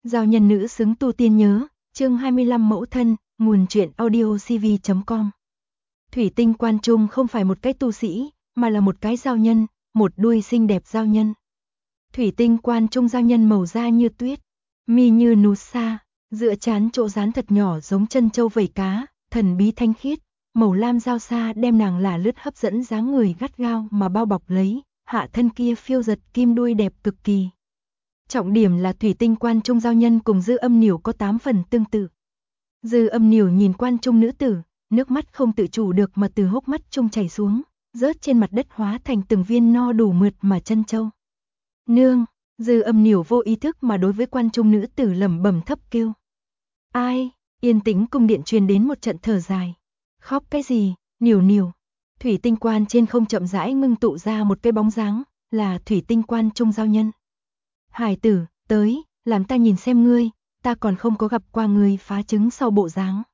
Giao nhân nữ xứng tu tiên nhớ, chương 25 mẫu thân, nguồn truyện audiocv.com. Thủy tinh quan trung không phải một cái tu sĩ, mà là một cái giao nhân, một đuôi xinh đẹp giao nhân. Thủy tinh quan trung giao nhân màu da như tuyết, mi như nút sa, dựa trán chỗ dán thật nhỏ giống chân châu vảy cá, thần bí thanh khiết, màu lam giao xa đem nàng là lướt hấp dẫn dáng người gắt gao mà bao bọc lấy, hạ thân kia phiêu giật kim đuôi đẹp cực kỳ. Trọng điểm là thủy tinh quan trung giao nhân cùng Dư Âm Nỉu có 8 phần tương tự. Dư Âm Nỉu nhìn quan trung nữ tử, nước mắt không tự chủ được mà từ hốc mắt trung chảy xuống, rớt trên mặt đất hóa thành từng viên no đủ mượt mà chân châu. Nương, Dư Âm Nỉu vô ý thức mà đối với quan trung nữ tử lẩm bẩm thấp kêu. Ai? Yên tĩnh cung điện truyền đến một trận thở dài. Khóc cái gì? Nỉu Nỉu. Thủy tinh quan trên không chậm rãi ngưng tụ ra một cái bóng dáng, là thủy tinh quan trung giao nhân. Hải tử, tới, làm ta nhìn xem ngươi, ta còn không có gặp qua ngươi phá trứng sau bộ dáng.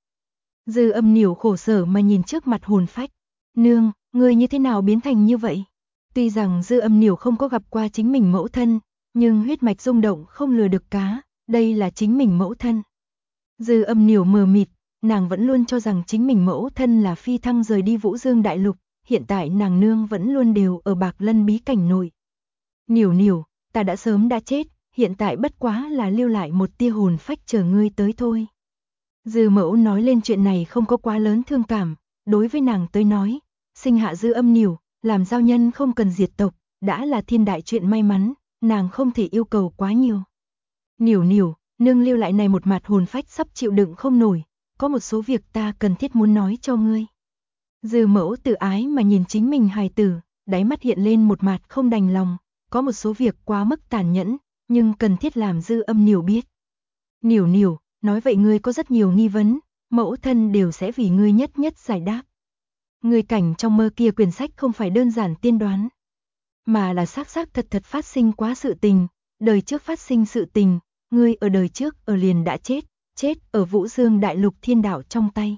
Dư Âm Nỉu khổ sở mà nhìn trước mặt hồn phách. Nương, ngươi như thế nào biến thành như vậy? Tuy rằng Dư Âm Nỉu không có gặp qua chính mình mẫu thân, nhưng huyết mạch rung động không lừa được cá, đây là chính mình mẫu thân. Dư Âm Nỉu mờ mịt, nàng vẫn luôn cho rằng chính mình mẫu thân là phi thăng rời đi Vũ Dương Đại Lục, hiện tại nàng nương vẫn luôn đều ở Bạc Lân bí cảnh nội. Nỉu Nỉu, ta đã sớm đã chết, hiện tại bất quá là lưu lại một tia hồn phách chờ ngươi tới thôi. Dư mẫu nói lên chuyện này không có quá lớn thương cảm, đối với nàng tới nói, sinh hạ Dư Âm Nỉu, làm giao nhân không cần diệt tộc, đã là thiên đại chuyện may mắn, nàng không thể yêu cầu quá nhiều. Nỉu Nỉu, nương lưu lại này một mặt hồn phách sắp chịu đựng không nổi, có một số việc ta cần thiết muốn nói cho ngươi. Dư mẫu tự ái mà nhìn chính mình hài tử, đáy mắt hiện lên một mặt không đành lòng. Có một số việc quá mức tàn nhẫn, nhưng cần thiết làm Dư Âm Nỉu biết. Nỉu Nỉu, nói vậy ngươi có rất nhiều nghi vấn, mẫu thân đều sẽ vì ngươi nhất nhất giải đáp. Ngươi cảnh trong mơ kia quyển sách không phải đơn giản tiên đoán, mà là xác xác thật thật phát sinh quá sự tình, đời trước phát sinh sự tình, ngươi ở đời trước ở liền đã chết ở Vũ Dương Đại Lục thiên đạo trong tay.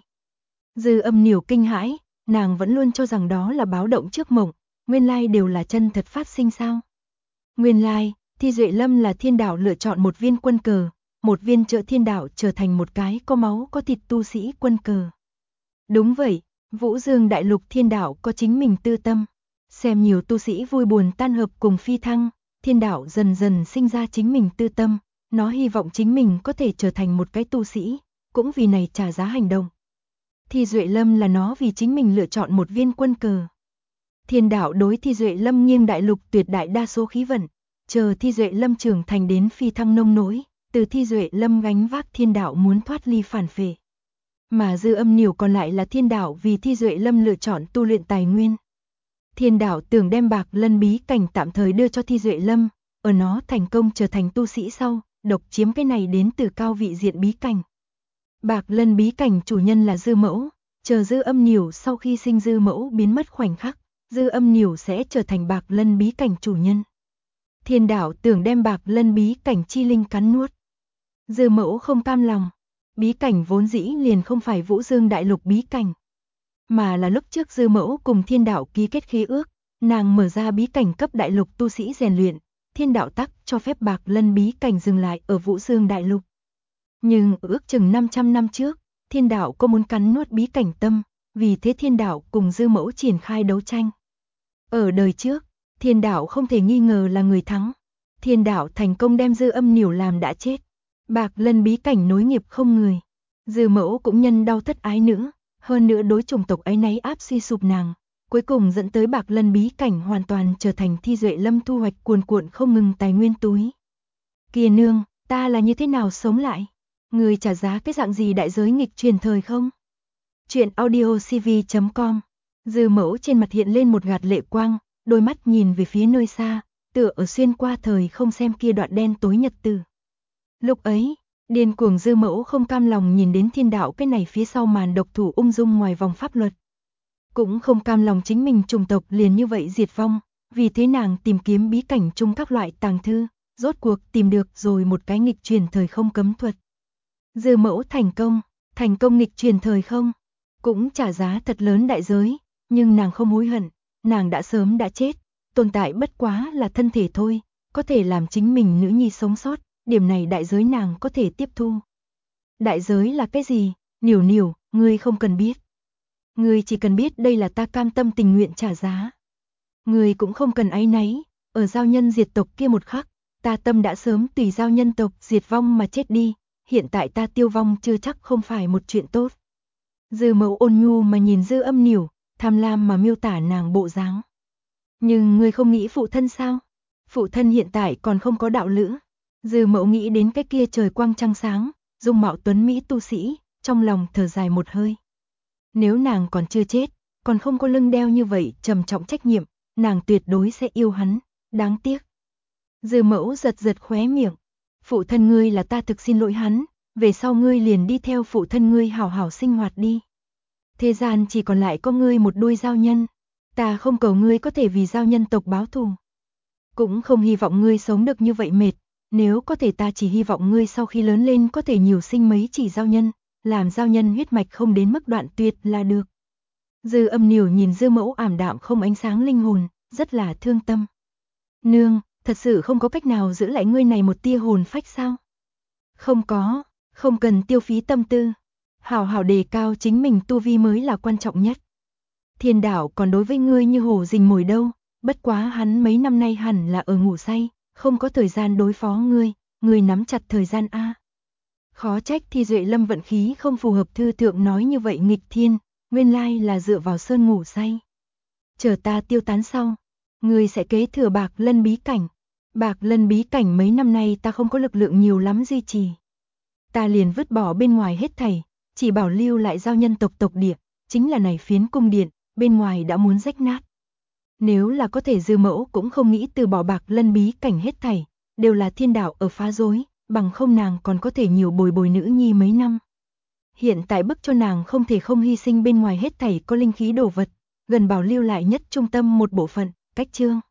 Dư Âm Nỉu kinh hãi, nàng vẫn luôn cho rằng đó là báo động trước mộng, nguyên lai đều là chân thật phát sinh sao? Nguyên lai, Thi Duệ Lâm là thiên đạo lựa chọn một viên quân cờ, một viên trợ thiên đạo trở thành một cái có máu có thịt tu sĩ quân cờ. Đúng vậy, Vũ Dương Đại Lục thiên đạo có chính mình tư tâm, xem nhiều tu sĩ vui buồn tan hợp cùng phi thăng, thiên đạo dần dần sinh ra chính mình tư tâm, nó hy vọng chính mình có thể trở thành một cái tu sĩ, cũng vì này trả giá hành động. Thi Duệ Lâm là nó vì chính mình lựa chọn một viên quân cờ. Thiên đạo đối Thi Duệ Lâm nghiêng đại lục tuyệt đại đa số khí vận, chờ Thi Duệ Lâm trưởng thành đến phi thăng nông nỗi, từ Thi Duệ Lâm gánh vác thiên đạo muốn thoát ly phản phệ. Mà Dư Âm Nỉu còn lại là thiên đạo vì Thi Duệ Lâm lựa chọn tu luyện tài nguyên. Thiên đạo tưởng đem Bạc Lân bí cảnh tạm thời đưa cho Thi Duệ Lâm, ở nó thành công trở thành tu sĩ sau, độc chiếm cái này đến từ cao vị diện bí cảnh. Bạc Lân bí cảnh chủ nhân là Dư Mẫu, chờ Dư Âm Nỉu sau khi sinh Dư Mẫu biến mất khoảnh khắc, Dư Âm Nỉu sẽ trở thành Bạc Lân bí cảnh chủ nhân. Thiên đạo tưởng đem Bạc Lân bí cảnh chi linh cắn nuốt. Dư Mẫu không cam lòng, bí cảnh vốn dĩ liền không phải Vũ Dương Đại Lục bí cảnh, mà là lúc trước Dư Mẫu cùng thiên đạo ký kết khế ước, nàng mở ra bí cảnh cấp đại lục tu sĩ rèn luyện, thiên đạo tắc cho phép Bạc Lân bí cảnh dừng lại ở Vũ Dương Đại Lục. Nhưng ước chừng 500 năm trước, thiên đạo có muốn cắn nuốt bí cảnh tâm, vì thế thiên đạo cùng Dư Mẫu triển khai đấu tranh. Ở đời trước, thiên đạo không thể nghi ngờ là người thắng. Thiên đạo thành công đem Dư Âm Nỉu làm đã chết. Bạc Lân bí cảnh nối nghiệp không người. Dư Mẫu cũng nhân đau thất ái nữa, hơn nữa đối chủng tộc ấy náy áp suy sụp nàng, cuối cùng dẫn tới Bạc Lân bí cảnh hoàn toàn trở thành Thi Duệ Lâm thu hoạch cuồn cuộn không ngừng tài nguyên túi. Kìa nương, ta là như thế nào sống lại? Người trả giá cái dạng gì đại giới nghịch truyền thời không? Chuyện audiocv.com. Dư Mẫu trên mặt hiện lên một gạt lệ quang, đôi mắt nhìn về phía nơi xa, tựa ở xuyên qua thời không xem kia đoạn đen tối nhật tử. Lúc ấy, điên cuồng Dư Mẫu không cam lòng nhìn đến thiên đạo cái này phía sau màn độc thủ ung dung ngoài vòng pháp luật. Cũng không cam lòng chính mình chủng tộc liền như vậy diệt vong, vì thế nàng tìm kiếm bí cảnh chung các loại tàng thư, rốt cuộc tìm được rồi một cái nghịch truyền thời không cấm thuật. Dư Mẫu thành công nghịch truyền thời không, cũng trả giá thật lớn đại giới, nhưng nàng không hối hận, nàng đã sớm đã chết, tồn tại bất quá là thân thể thôi, có thể làm chính mình nữ nhi sống sót, điểm này đại giới nàng có thể tiếp thu. Đại giới là cái gì? Nỉu nỉu, ngươi không cần biết. Ngươi chỉ cần biết đây là ta cam tâm tình nguyện trả giá. Ngươi cũng không cần áy náy, ở giao nhân diệt tộc kia một khắc, ta tâm đã sớm tùy giao nhân tộc diệt vong mà chết đi, hiện tại ta tiêu vong chưa chắc không phải một chuyện tốt. Dư Mẫu ôn nhu mà nhìn Dư Âm Nỉu, tham lam mà miêu tả nàng bộ dáng. Nhưng ngươi không nghĩ phụ thân sao? Phụ thân hiện tại còn không có đạo lữ. Dư Mẫu nghĩ đến cái kia trời quang trăng sáng, dung mạo tuấn mỹ tu sĩ, trong lòng thở dài một hơi. Nếu nàng còn chưa chết, còn không có lưng đeo như vậy trầm trọng trách nhiệm, nàng tuyệt đối sẽ yêu hắn, đáng tiếc. Dư Mẫu giật giật khóe miệng. Phụ thân ngươi là ta thực xin lỗi hắn, về sau ngươi liền đi theo phụ thân ngươi hảo hảo sinh hoạt đi. Thế gian chỉ còn lại có ngươi một đôi giao nhân, ta không cầu ngươi có thể vì giao nhân tộc báo thù. Cũng không hy vọng ngươi sống được như vậy mệt, nếu có thể ta chỉ hy vọng ngươi sau khi lớn lên có thể nhiều sinh mấy chỉ giao nhân, làm giao nhân huyết mạch không đến mức đoạn tuyệt là được. Dư Âm Nỉu nhìn Dư Mẫu ảm đạm không ánh sáng linh hồn, rất là thương tâm. Nương, thật sự không có cách nào giữ lại ngươi này một tia hồn phách sao? Không có, không cần tiêu phí tâm tư. Hảo hảo đề cao chính mình tu vi mới là quan trọng nhất. Thiên đạo còn đối với ngươi như hổ rình mồi đâu, bất quá hắn mấy năm nay hẳn là ở ngủ say, không có thời gian đối phó ngươi nắm chặt thời gian a. Khó trách Thi Duệ Lâm vận khí không phù hợp thư thượng nói như vậy nghịch thiên, nguyên lai là dựa vào sơn ngủ say. Chờ ta tiêu tán sau, ngươi sẽ kế thừa Bạc Lân bí cảnh. Bạc Lân bí cảnh mấy năm nay ta không có lực lượng nhiều lắm duy trì. Ta liền vứt bỏ bên ngoài hết thảy, chỉ bảo lưu lại giao nhân tộc tộc địa, chính là này phiến cung điện, bên ngoài đã muốn rách nát. Nếu là có thể Dư Mẫu cũng không nghĩ từ bỏ Bạc Lân bí cảnh hết thảy, đều là thiên đạo ở phá rối, bằng không nàng còn có thể nhiều bồi bồi nữ nhi mấy năm. Hiện tại bức cho nàng không thể không hy sinh bên ngoài hết thảy có linh khí đồ vật, gần bảo lưu lại nhất trung tâm một bộ phận, cách chương.